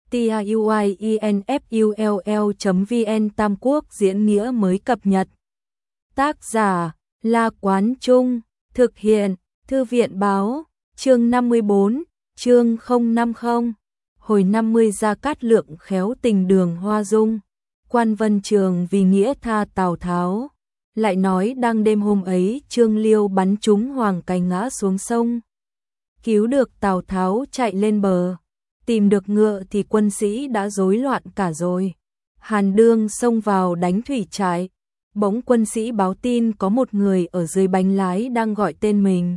tiuinfull.vn Tam Quốc diễn nghĩa mới cập nhật. Tác giả La Quán Trung, thực hiện Thư viện Báo, chương 54, chương 050. Hồi 50 Gia Cát Lượng khéo tình Đường Hoa Dung, Quan Vân Trường vì nghĩa tha Tào Tháo. Lại nói đang đêm hôm ấy, Trương Liêu bắn trúng Hoàng Cái ngã xuống sông. Cứu được Tào Tháo chạy lên bờ, tìm được ngựa thì quân sĩ đã rối loạn cả rồi. Hàn Đương xông vào đánh thủy trại, bỗng quân sĩ báo tin có một người ở dưới bánh lái đang gọi tên mình.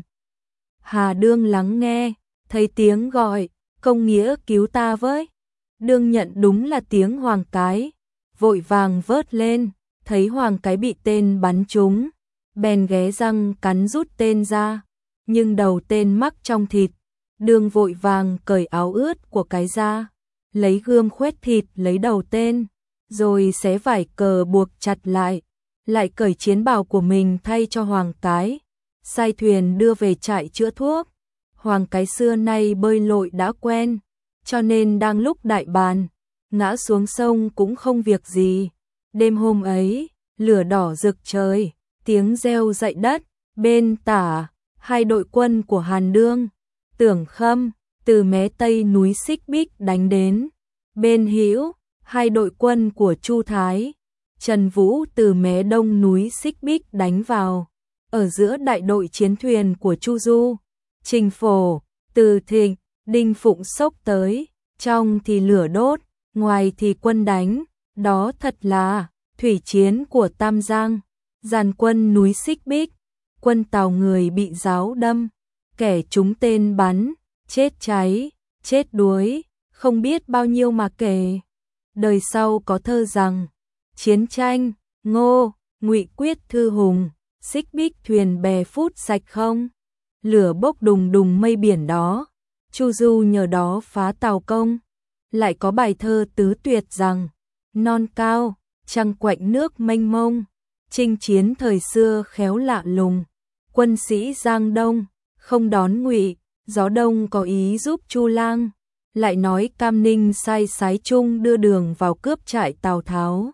Hà Đương lắng nghe, thấy tiếng gọi, công nghĩa cứu ta với. Đương nhận đúng là tiếng Hoàng Cái, vội vàng vớt lên, thấy Hoàng Cái bị tên bắn trúng, bèn ghé răng cắn rút tên ra, nhưng đầu tên mắc trong thịt. Đương vội vàng cởi áo ướt của Cái ra, lấy gươm khuét thịt lấy đầu tên, rồi xé vải cờ buộc chặt lại cởi chiến bào của mình thay cho Hoàng Cái, sai thuyền đưa về trại chữa thuốc. Hoàng Cái xưa nay bơi lội đã quen, cho nên đang lúc đại bàn, ngã xuống sông cũng không việc gì. Đêm hôm ấy, lửa đỏ rực trời, tiếng reo dậy đất, bên tả, hai đội quân của Hàn Đương, Tưởng Khâm, từ mé tây núi Xích Bích đánh đến. Bên hữu, hai đội quân của Chu Thái, Trần Vũ từ mé đông núi Xích Bích đánh vào. Ở giữa đại đội chiến thuyền của Chu Du, Trình Phổ, Từ Thịnh, Đinh Phụng xốc tới, trong thì lửa đốt, ngoài thì quân đánh. Đó thật là thủy chiến của Tam Giang, dàn quân núi Xích Bích. Quân Tào người bị giáo đâm, kẻ trúng tên bắn, chết cháy, chết đuối, không biết bao nhiêu mà kể. Đời sau có thơ rằng, chiến tranh, Ngô, Ngụy quyết thư hùng, Xích Bích thuyền bè phút sạch không. Lửa bốc đùng đùng mây biển đó, Chu Du nhờ đó phá Tào công. Lại có bài thơ tứ tuyệt rằng, non cao, trăng quạnh nước mênh mông, chinh chiến thời xưa khéo lạ lùng. Quân sĩ Giang Đông, không đón Ngụy, gió đông có ý giúp Chu Lang. Lại nói Cam Ninh sai Sái Trung đưa đường vào cướp trại Tào Tháo.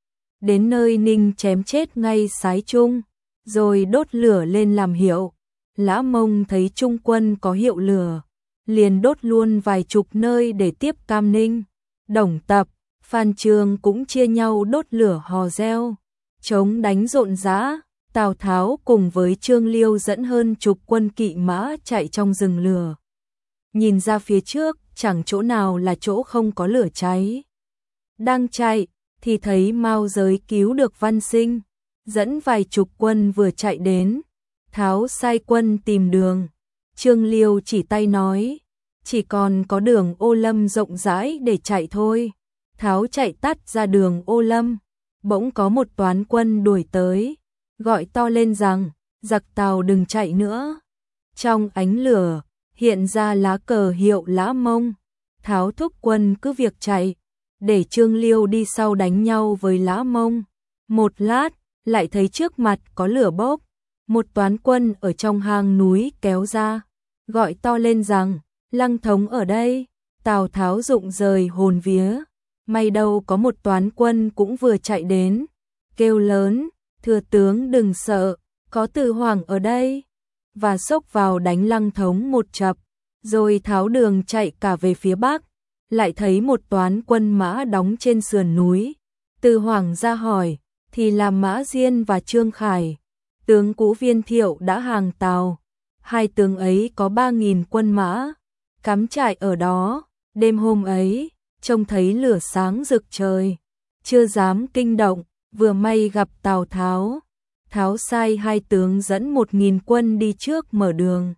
Đến nơi Ninh chém chết ngay Sái Trung, rồi đốt lửa lên làm hiệu. Lã Mông thấy Trung quân có hiệu lửa, liền đốt luôn vài chục nơi để tiếp Cam Ninh. Đồng Tập, Phan Trường cũng chia nhau đốt lửa hò reo, chống đánh rộn rã. Tào Tháo cùng với Trương Liêu dẫn hơn chục quân kỵ mã chạy trong rừng lửa. Nhìn ra phía trước, chẳng chỗ nào là chỗ không có lửa cháy. Đang chạy, thì thấy Mao Giới cứu được Văn Sinh, dẫn vài chục quân vừa chạy đến. Tháo sai quân tìm đường. Trương Liêu chỉ tay nói, chỉ còn có đường Ô Lâm rộng rãi để chạy thôi. Tháo chạy tắt ra đường Ô Lâm, bỗng có một toán quân đuổi tới, gọi to lên rằng, giặc Tào đừng chạy nữa. Trong ánh lửa, hiện ra lá cờ hiệu Lã Mông. Tháo thúc quân cứ việc chạy, để Trương Liêu đi sau đánh nhau với Lã Mông. Một lát, lại thấy trước mặt có lửa bốc. Một toán quân ở trong hang núi kéo ra, gọi to lên rằng, Lăng thống ở đây. Tào Tháo rụng rời hồn vía, may đâu có một toán quân cũng vừa chạy đến, kêu lớn, thưa tướng đừng sợ, có Từ Hoàng ở đây. Và xốc vào đánh Lăng thống một chập, rồi tháo đường chạy cả về phía bắc. Lại thấy một toán quân mã đóng trên sườn núi. Từ Hoàng ra hỏi, thì là Mã Diên và Trương Khải, tướng cũ Viên Thiệu đã hàng Tào. Hai tướng ấy có 3.000 quân mã, cắm trại ở đó. Đêm hôm ấy, trông thấy lửa sáng rực trời, chưa dám kinh động, vừa may gặp Tào Tháo. Tháo sai hai tướng dẫn 1.000 quân đi trước mở đường,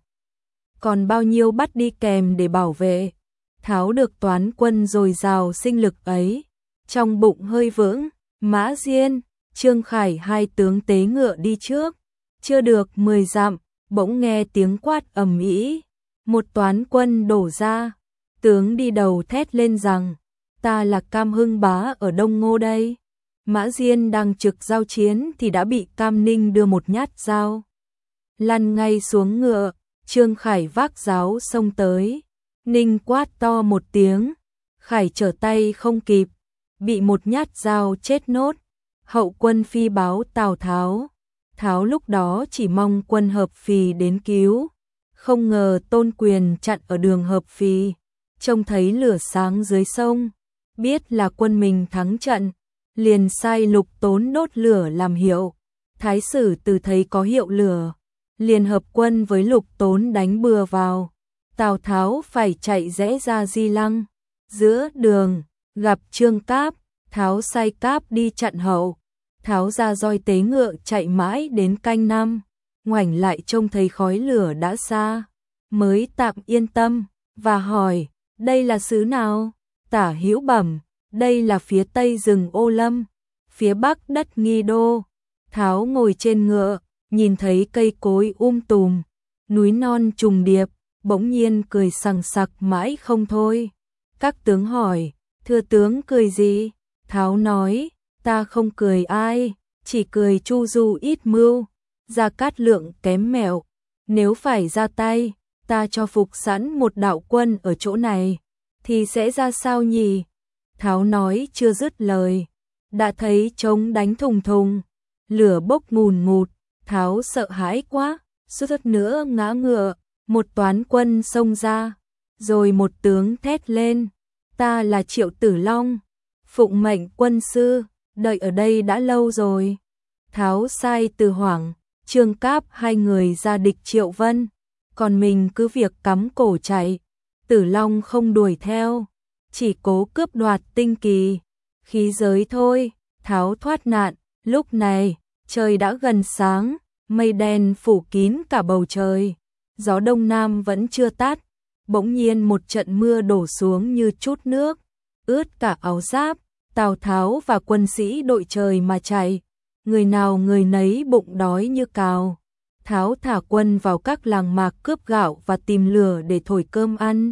còn bao nhiêu bắt đi kèm để bảo vệ. Tháo được toán quân dồi dào sinh lực ấy, trong bụng hơi vững. Mã Diên, Trương Khải hai tướng tế ngựa đi trước, chưa được 10 dặm, bỗng nghe tiếng quát ầm ĩ, một toán quân đổ ra. Tướng đi đầu thét lên rằng, ta là Cam Hưng bá ở Đông Ngô đây. Mã Diên đang trực giao chiến thì đã bị Cam Ninh đưa một nhát dao, lăn ngay xuống ngựa. Trương Khải vác giáo xông tới, Ninh quát to một tiếng, Khải trở tay không kịp, bị một nhát dao chết nốt. Hậu quân phi báo Tào Tháo. Tháo lúc đó chỉ mong quân Hợp Phì đến cứu, không ngờ Tôn Quyền chặn ở đường Hợp Phì, trông thấy lửa sáng dưới sông, biết là quân mình thắng trận, liền sai Lục Tốn đốt lửa làm hiệu. Thái sử Từ thấy có hiệu lửa, liền hợp quân với Lục Tốn đánh bừa vào. Tào Tháo phải chạy rẽ ra Di Lăng. Giữa đường, gặp Trương Cáp, Tháo sai Cáp đi chặn hậu. Tháo ra roi tế ngựa chạy mãi đến canh năm, ngoảnh lại trông thấy khói lửa đã xa, mới tạm yên tâm, và hỏi, đây là xứ nào? Tả Hữu bẩm, đây là phía tây rừng Ô Lâm, phía bắc đất Nghi Đô. Tháo ngồi trên ngựa, nhìn thấy cây cối tùm, núi non trùng điệp, bỗng nhiên cười sằng sặc mãi không thôi. Các tướng hỏi, thưa tướng cười gì? Tháo nói, ta không cười ai, chỉ cười Chu Du ít mưu, Gia Cát Lượng kém mẹo. Nếu phải ra tay, ta cho phục sẵn một đạo quân ở chỗ này, thì sẽ ra sao nhỉ? Tháo nói chưa dứt lời, đã thấy trống đánh thùng thùng, lửa bốc ngùn ngụt. Tháo sợ hãi quá, suýt nữa ngã ngựa. Một toán quân xông ra, rồi một tướng thét lên, ta là Triệu Tử Long, phụng mệnh quân sư, đợi ở đây đã lâu rồi. Tháo sai Từ Hoảng, Trương Cáp hai người ra địch Triệu Vân, còn mình cứ việc cắm cổ chạy. Tử Long không đuổi theo, chỉ cố cướp đoạt tinh kỳ, khí giới thôi. Tháo thoát nạn. Lúc này trời đã gần sáng, mây đen phủ kín cả bầu trời, gió đông nam vẫn chưa tắt. Bỗng nhiên một trận mưa đổ xuống như chút nước, ướt cả áo giáp. Tào Tháo và quân sĩ đội trời mà chạy, người nào người nấy bụng đói như cào. Tháo thả quân vào các làng mạc cướp gạo và tìm lửa để thổi cơm ăn.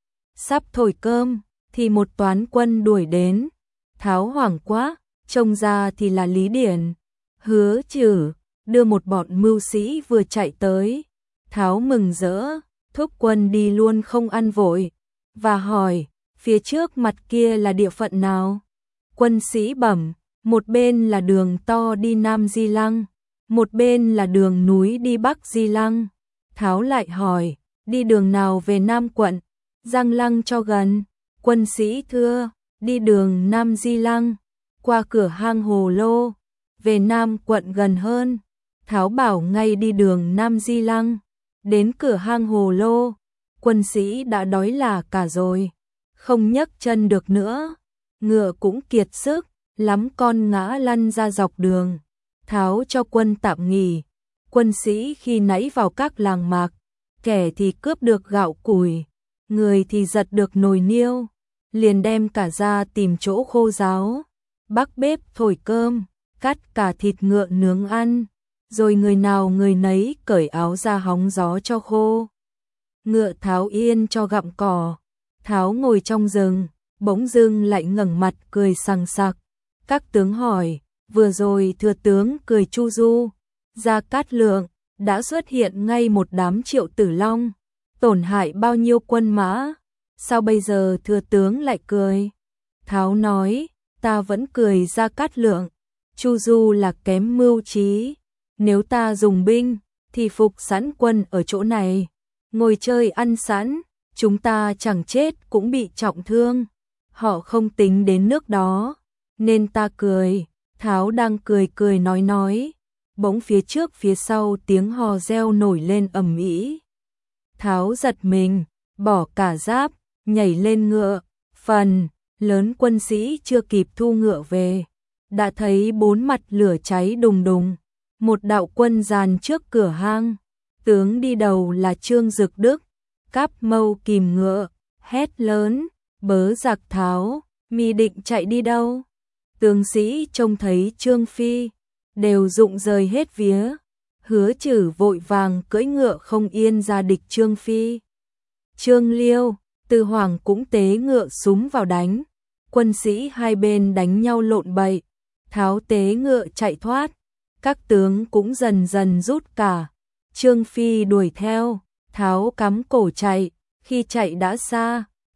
Sắp thổi cơm thì một toán quân đuổi đến. Tháo hoảng quá, trông ra thì là Lý Điển, Hứa Trử đưa một bọn mưu sĩ vừa chạy tới. Tháo mừng rỡ, thúc quân đi luôn không ăn vội, và hỏi, phía trước mặt kia là địa phận nào? Quân sĩ bẩm, một bên là đường to đi Nam Di Lăng, một bên là đường núi đi Bắc Di Lăng. Tháo lại hỏi, đi đường nào về Nam quận? Giang Lăng cho gần. Quân sĩ thưa, đi đường Nam Di Lăng, qua cửa hang Hồ Lô, về Nam quận gần hơn. Tháo bảo ngay đi đường Nam Di Lăng, đến cửa hang Hồ Lô, quân sĩ đã đói lả cả rồi, không nhấc chân được nữa, ngựa cũng kiệt sức, lắm con ngã lăn ra dọc đường. Tháo cho quân tạm nghỉ. Quân sĩ khi nãy vào các làng mạc, kẻ thì cướp được gạo củi, người thì giật được nồi niêu, liền đem cả ra tìm chỗ khô ráo, bắc bếp thổi cơm, cắt cả thịt ngựa nướng ăn, rồi người nào người nấy cởi áo ra hóng gió cho khô. Ngựa Tháo yên cho gặm cỏ. Tháo ngồi trong rừng, bỗng dưng lại ngẩng mặt cười sằng sặc. Các tướng hỏi, vừa rồi thưa tướng cười Chu Du, Gia Cát Lượng, đã xuất hiện ngay một đám Triệu Tử Long, tổn hại bao nhiêu quân mã, sao bây giờ thưa tướng lại cười? Tháo nói, ta vẫn cười Gia Cát Lượng, Chu Du là kém mưu trí, nếu ta dùng binh, thì phục sẵn quân ở chỗ này, ngồi chơi ăn sẵn, chúng ta chẳng chết cũng bị trọng thương, họ không tính đến nước đó, nên ta cười. Tháo đang cười nói, bỗng phía trước phía sau tiếng hò reo nổi lên ầm ĩ. Tháo giật mình, bỏ cả giáp, nhảy lên ngựa. Phần lớn quân sĩ chưa kịp thu ngựa về, đã thấy bốn mặt lửa cháy đùng đùng. Một đạo quân dàn trước cửa hang, tướng đi đầu là Trương Dực Đức, cáp mâu kìm ngựa, hét lớn, bớ giặc Tháo, mi định chạy đi đâu? Tướng sĩ trông thấy Trương Phi, đều rụng rời hết vía. Hứa Trử vội vàng cưỡi ngựa không yên ra địch Trương Phi. Trương Liêu, Từ Hoảng cũng tế ngựa súng vào đánh. Quân sĩ hai bên đánh nhau lộn bậy. Tháo tế ngựa chạy thoát. Các tướng cũng dần dần rút cả. Trương Phi đuổi theo. Tháo cắm cổ chạy. Khi chạy đã xa,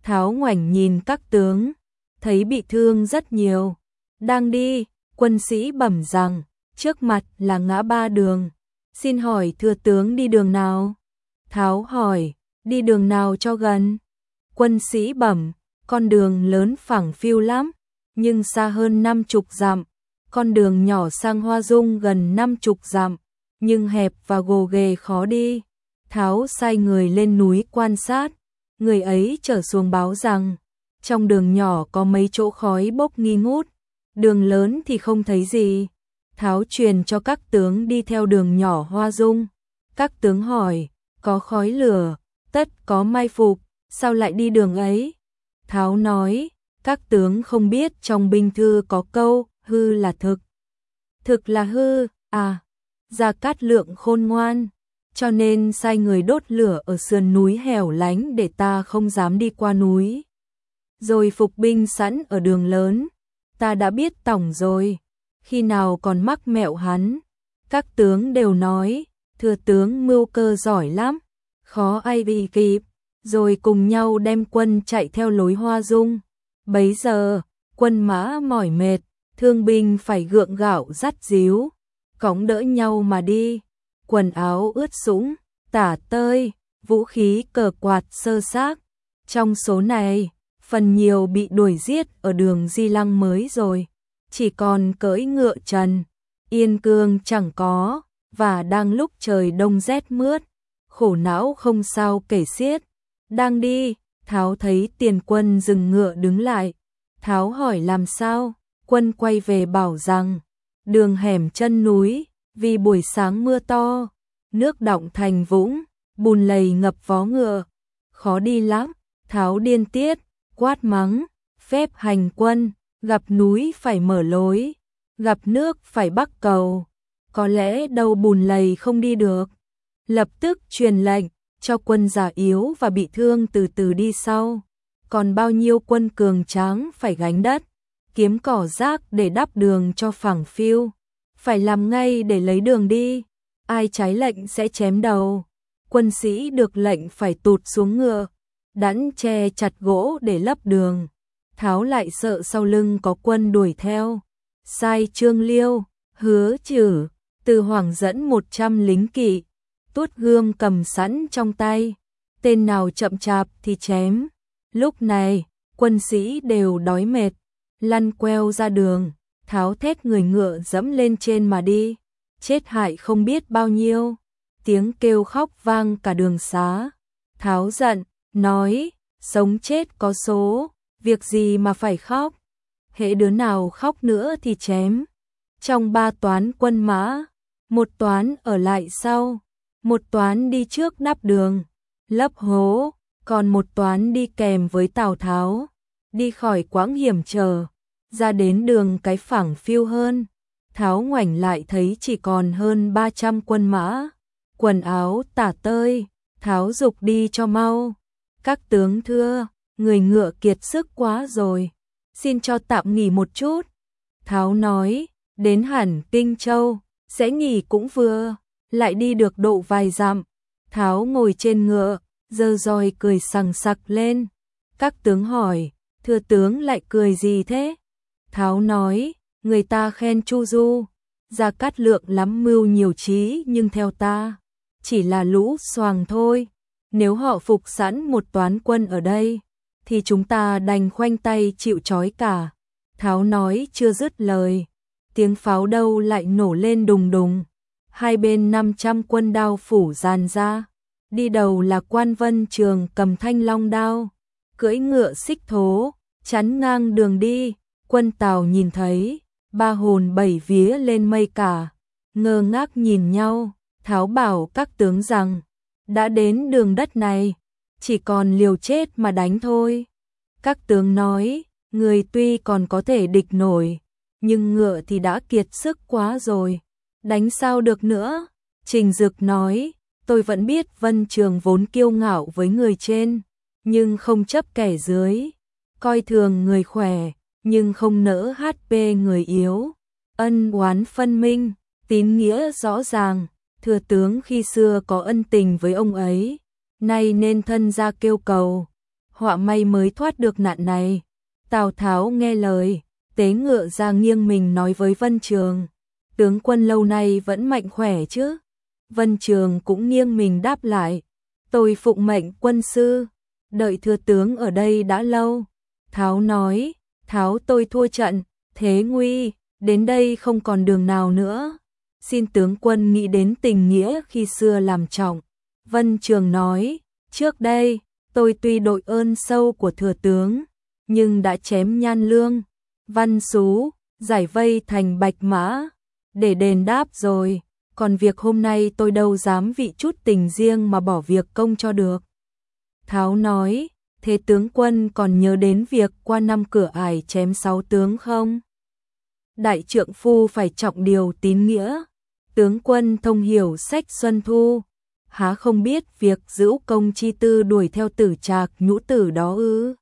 Tháo ngoảnh nhìn các tướng, thấy bị thương rất nhiều. Đang đi, quân sĩ bẩm rằng, trước mặt là ngã ba đường. Xin hỏi thưa tướng đi đường nào? Tháo hỏi, đi đường nào cho gần? Quân sĩ bẩm, con đường lớn phẳng phiu lắm, nhưng xa hơn 50 dặm. Con đường nhỏ sang Hoa Dung gần 50 dặm, nhưng hẹp và gồ ghề khó đi. Tháo sai người lên núi quan sát, người ấy trở xuống báo rằng, trong đường nhỏ có mấy chỗ khói bốc nghi ngút, đường lớn thì không thấy gì. Tháo truyền cho các tướng đi theo đường nhỏ Hoa Dung. Các tướng hỏi, có khói lửa, tất có mai phục, sao lại đi đường ấy? Tháo nói, các tướng không biết trong binh thư có câu, hư là thực. Thực là hư, à, Gia Cát Lượng khôn ngoan, cho nên sai người đốt lửa ở sườn núi hẻo lánh để ta không dám đi qua núi. Rồi phục binh sẵn ở đường lớn, ta đã biết tổng rồi, khi nào còn mắc mẹo hắn. Các tướng đều nói, thưa tướng mưu cơ giỏi lắm, khó ai bị kịp, rồi cùng nhau đem quân chạy theo lối Hoa Dung. Bấy giờ, quân mã mỏi mệt, thương binh phải gượng gạo dắt díu, cõng đỡ nhau mà đi, quần áo ướt sũng, tả tơi, vũ khí cờ quạt sơ xác. Trong số này, phần nhiều bị đuổi giết ở đường Di Lăng mới rồi, chỉ còn cưỡi ngựa trần, yên cương chẳng có, và đang lúc trời đông rét mướt, khổ não không sao kể xiết. Đang đi, Tháo thấy tiền quân dừng ngựa đứng lại. Tháo hỏi làm sao, quân quay về bảo rằng, đường hẻm chân núi, vì buổi sáng mưa to, nước đọng thành vũng, bùn lầy ngập vó ngựa, khó đi lắm. Tháo điên tiết, quát mắng, phép hành quân, gặp núi phải mở lối, gặp nước phải bắc cầu, có lẽ đâu bùn lầy không đi được. Lập tức truyền lệnh, cho quân già yếu và bị thương từ từ đi sau, còn bao nhiêu quân cường tráng phải gánh đất, kiếm cỏ rác để đắp đường cho phẳng phiu, phải làm ngay để lấy đường đi, ai trái lệnh sẽ chém đầu. Quân sĩ được lệnh phải tụt xuống ngựa, đẵn che chặt gỗ để lấp đường. Tháo lại sợ sau lưng có quân đuổi theo, sai Trương Liêu, Hứa Trử, Từ Hoàng dẫn 100 lính kỵ, tuốt gươm cầm sẵn trong tay, tên nào chậm chạp thì chém. Lúc này, quân sĩ đều đói mệt, lăn queo ra đường. Tháo thét người ngựa dẫm lên trên mà đi, chết hại không biết bao nhiêu, tiếng kêu khóc vang cả đường xá. Tháo giận, nói, sống chết có số, việc gì mà phải khóc, hễ đứa nào khóc nữa thì chém. Trong 3 toán quân mã, một toán ở lại sau, một toán đi trước đắp đường, lấp hố, còn một toán đi kèm với Tào Tháo, đi khỏi quãng hiểm trở, ra đến đường cái phẳng phiu hơn. Tháo ngoảnh lại thấy chỉ còn hơn 300 quân mã, quần áo tả tơi. Tháo giục đi cho mau. Các tướng thưa, người ngựa kiệt sức quá rồi, xin cho tạm nghỉ một chút. Tháo nói, đến hẳn Kinh Châu, sẽ nghỉ cũng vừa, lại đi được độ vài dặm. Tháo ngồi trên ngựa, giơ roi cười sằng sặc lên. Các tướng hỏi, thưa tướng lại cười gì thế? Tháo nói, người ta khen Chu Du, Gia Cát Lượng lắm mưu nhiều trí, nhưng theo ta, chỉ là lũ xoàng thôi. Nếu họ phục sẵn một toán quân ở đây, thì chúng ta đành khoanh tay chịu trói cả. Tháo nói chưa dứt lời, tiếng pháo đâu lại nổ lên đùng đùng. Hai bên 500 quân đao phủ dàn ra, đi đầu là Quan Vân Trường cầm thanh long đao, cưỡi ngựa xích thố, chắn ngang đường đi. Quân Tào nhìn thấy, 3 hồn 7 vía lên mây cả, ngơ ngác nhìn nhau. Tháo bảo các tướng rằng, đã đến đường đất này, chỉ còn liều chết mà đánh thôi. Các tướng nói, người tuy còn có thể địch nổi, nhưng ngựa thì đã kiệt sức quá rồi, đánh sao được nữa. Trình Dực nói, tôi vẫn biết Vân Trường vốn kiêu ngạo với người trên, nhưng không chấp kẻ dưới, coi thường người khỏe, nhưng không nỡ HP người yếu. Ân oán phân minh, tín nghĩa rõ ràng. Thừa tướng khi xưa có ân tình với ông ấy, nay nên thân ra kêu cầu. họa may mới thoát được nạn này. Tào Tháo nghe lời, tế ngựa ra nghiêng mình nói với Vân Trường, tướng quân lâu nay vẫn mạnh khỏe chứ? Vân Trường cũng nghiêng mình đáp lại, tôi phụng mệnh quân sư, đợi thừa tướng ở đây đã lâu. Tháo nói, Tháo tôi thua trận, thế nguy, đến đây không còn đường nào nữa. Xin tướng quân nghĩ đến tình nghĩa khi xưa làm trọng. Vân Trường nói, trước đây, tôi tuy đội ơn sâu của thừa tướng, nhưng đã chém Nhan Lương, Văn Sú, giải vây thành Bạch Mã, để đền đáp rồi. Còn việc hôm nay tôi đâu dám vì chút tình riêng mà bỏ việc công cho được. Tháo nói, thế tướng quân còn nhớ đến việc qua năm cửa ải chém 6 tướng không? Đại trượng phu phải trọng điều tín nghĩa. Tướng quân thông hiểu sách Xuân Thu, há không biết việc giữ công chi tư đuổi theo Tử Trạc nhũ tử đó ư?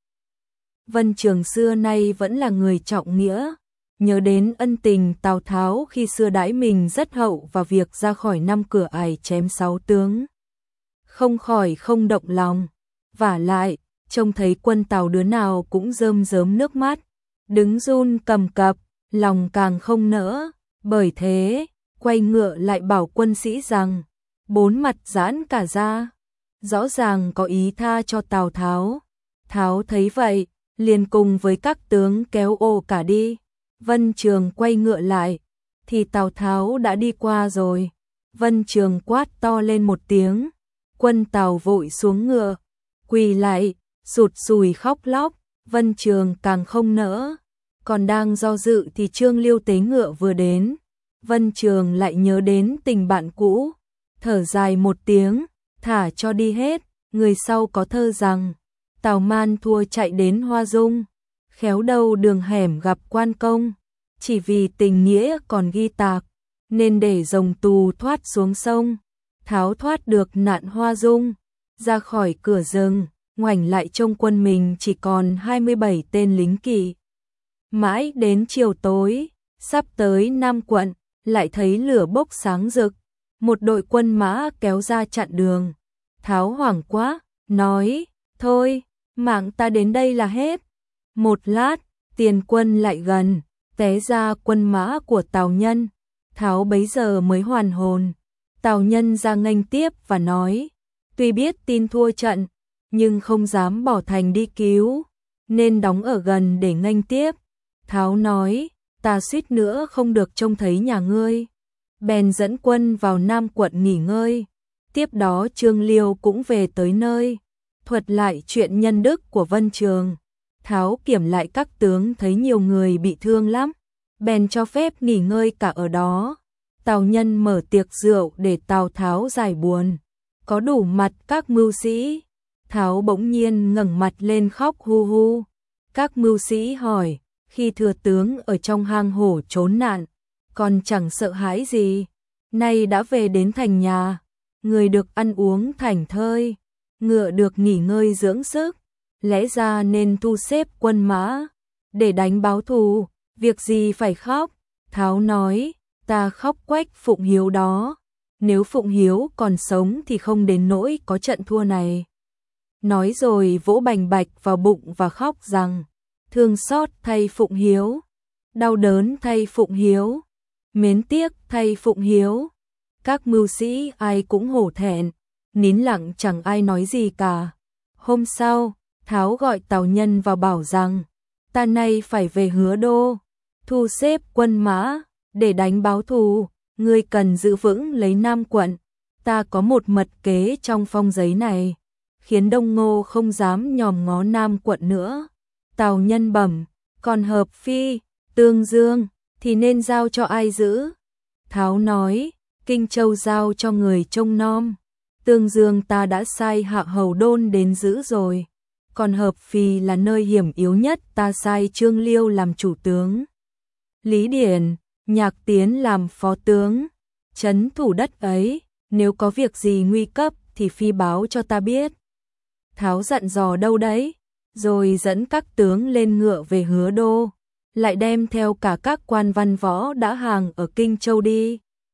Vân Trường xưa nay vẫn là người trọng nghĩa, nhớ đến ân tình Tào Tháo khi xưa đãi mình rất hậu và việc ra khỏi năm cửa ải chém 6 tướng. Không khỏi không động lòng, vả lại, trông thấy quân Tào đứa nào cũng rơm rớm nước mắt, đứng run cầm cập, lòng càng không nỡ, bởi thế, quay ngựa lại bảo quân sĩ rằng, 4 mặt giãn cả ra, rõ ràng có ý tha cho Tào Tháo. Tháo thấy vậy, liền cùng với các tướng kéo ô cả đi. Vân Trường quay ngựa lại, thì Tào Tháo đã đi qua rồi. Vân Trường quát to lên một tiếng, quân Tào vội xuống ngựa, quỳ lại, sụt sùi khóc lóc. Vân Trường càng không nỡ, còn đang do dự thì Trương Liêu tế ngựa vừa đến. Vân Trường lại nhớ đến tình bạn cũ, thở dài một tiếng, thả cho đi hết. Người sau có thơ rằng, Tào Man thua chạy đến Hoa Dung, khéo đâu đường hẻm gặp quan công, chỉ vì tình nghĩa còn ghi tạc, nên để rồng tù thoát xuống sông. Tháo thoát được nạn Hoa Dung, ra khỏi cửa rừng, ngoảnh lại trông quân mình chỉ còn 27 tên lính kỵ. Mãi đến chiều tối, sắp tới Nam quận, lại thấy lửa bốc sáng rực, một đội quân mã kéo ra chặn đường. Tháo hoảng quá, nói, thôi, mạng ta đến đây là hết. Một lát, tiền quân lại gần, té ra quân mã của Tào Nhân. Tháo bấy giờ mới hoàn hồn. Tào Nhân ra nghênh tiếp và nói, tuy biết tin thua trận, nhưng không dám bỏ thành đi cứu, nên đóng ở gần để nghênh tiếp. Tháo nói, ta suýt nữa không được trông thấy nhà ngươi. Bèn dẫn quân vào Nam quận nghỉ ngơi. Tiếp đó Trương Liêu cũng về tới nơi, thuật lại chuyện nhân đức của Vân Trường. Tháo kiểm lại các tướng thấy nhiều người bị thương lắm, bèn cho phép nghỉ ngơi cả ở đó. Tào Nhân mở tiệc rượu để Tào Tháo giải buồn, có đủ mặt các mưu sĩ. Tháo bỗng nhiên ngẩng mặt lên khóc hu hu. Các mưu sĩ hỏi, khi thừa tướng ở trong hang hổ trốn nạn, còn chẳng sợ hãi gì, nay đã về đến thành nhà, người được ăn uống thảnh thơi, ngựa được nghỉ ngơi dưỡng sức, lẽ ra nên thu xếp quân mã để đánh báo thù, việc gì phải khóc? Tháo nói, ta khóc quách Phụng Hiếu đó, nếu Phụng Hiếu còn sống thì không đến nỗi có trận thua này. Nói rồi vỗ bành bạch vào bụng và khóc rằng, thương xót thay Phụng Hiếu, đau đớn thay Phụng Hiếu, mến tiếc thay Phụng Hiếu. Các mưu sĩ ai cũng hổ thẹn, nín lặng chẳng ai nói gì cả. Hôm sau, Tháo gọi Tào Nhân vào bảo rằng, ta nay phải về Hứa Đô, thu xếp quân mã để đánh báo thù, ngươi cần giữ vững lấy Nam quận. Ta có một mật kế trong phong giấy này, khiến Đông Ngô không dám nhòm ngó Nam quận nữa. Tào Nhân bẩm, còn Hợp Phi, Tương Dương thì nên giao cho ai giữ? Tháo nói, Kinh Châu giao cho người trông nom, Tương Dương ta đã sai Hạ Hầu Đôn đến giữ rồi, còn Hợp Phi là nơi hiểm yếu nhất, ta sai Trương Liêu làm chủ tướng, Lý Điển, Nhạc Tiến làm phó tướng, trấn thủ đất ấy, nếu có việc gì nguy cấp thì phi báo cho ta biết. Tháo dặn dò đâu đấy, rồi dẫn các tướng lên ngựa về Hứa Đô, lại đem theo cả các quan văn võ đã hàng ở Kinh Châu đi.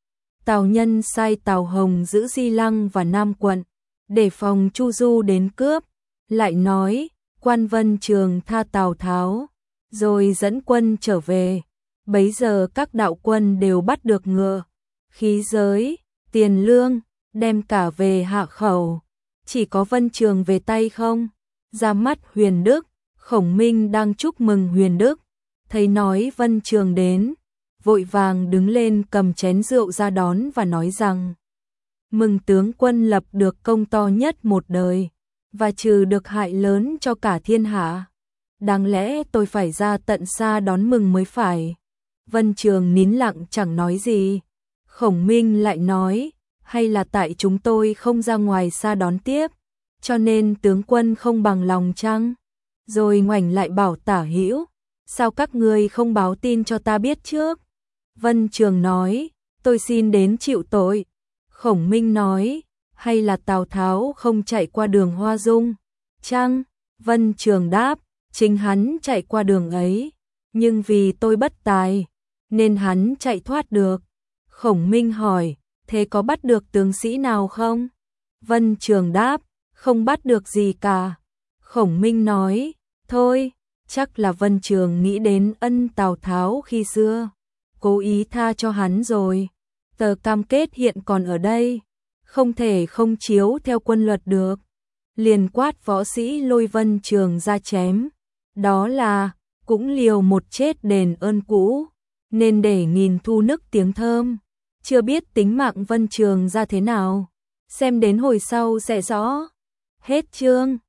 Tào Nhân sai Tào Hồng giữ Di Lăng và Nam quận, để phòng Chu Du đến cướp, lại nói, quan Vân Trường tha Tào Tháo, rồi dẫn quân trở về. Bấy giờ các đạo quân đều bắt được ngựa, khí giới, tiền lương, đem cả về Hạ Khẩu. Chỉ có Vân Trường về tay không. Ra mắt Huyền Đức, Khổng Minh đang chúc mừng Huyền Đức, thấy nói Vân Trường đến, vội vàng đứng lên cầm chén rượu ra đón và nói rằng: mừng tướng quân lập được công to nhất một đời, và trừ được hại lớn cho cả thiên hạ. Đáng lẽ tôi phải ra tận xa đón mừng mới phải. Vân Trường nín lặng chẳng nói gì. Khổng Minh lại nói: hay là tại chúng tôi không ra ngoài xa đón tiếp, cho nên tướng quân không bằng lòng chăng? Rồi ngoảnh lại bảo Tả Hữu: sao các ngươi không báo tin cho ta biết trước? Vân Trường nói: tôi xin đến chịu tội. Khổng Minh nói: hay là Tào Tháo không chạy qua đường Hoa Dung chăng? Vân Trường đáp: chính hắn chạy qua đường ấy, nhưng vì tôi bất tài, nên hắn chạy thoát được. Khổng Minh hỏi: thế có bắt được tướng sĩ nào không? Vân Trường đáp: không bắt được gì cả. Khổng Minh nói: thôi, chắc là Vân Trường nghĩ đến ân Tào Tháo khi xưa, cố ý tha cho hắn rồi. Tờ cam kết hiện còn ở đây, không thể không chiếu theo quân luật được. Liền quát võ sĩ lôi Vân Trường ra chém. Đó là cũng liều một chết đền ơn cũ, nên để nghìn thu nức tiếng thơm. Chưa biết tính mạng Vân Trường ra thế nào, xem đến hồi sau sẽ rõ. Hết chương.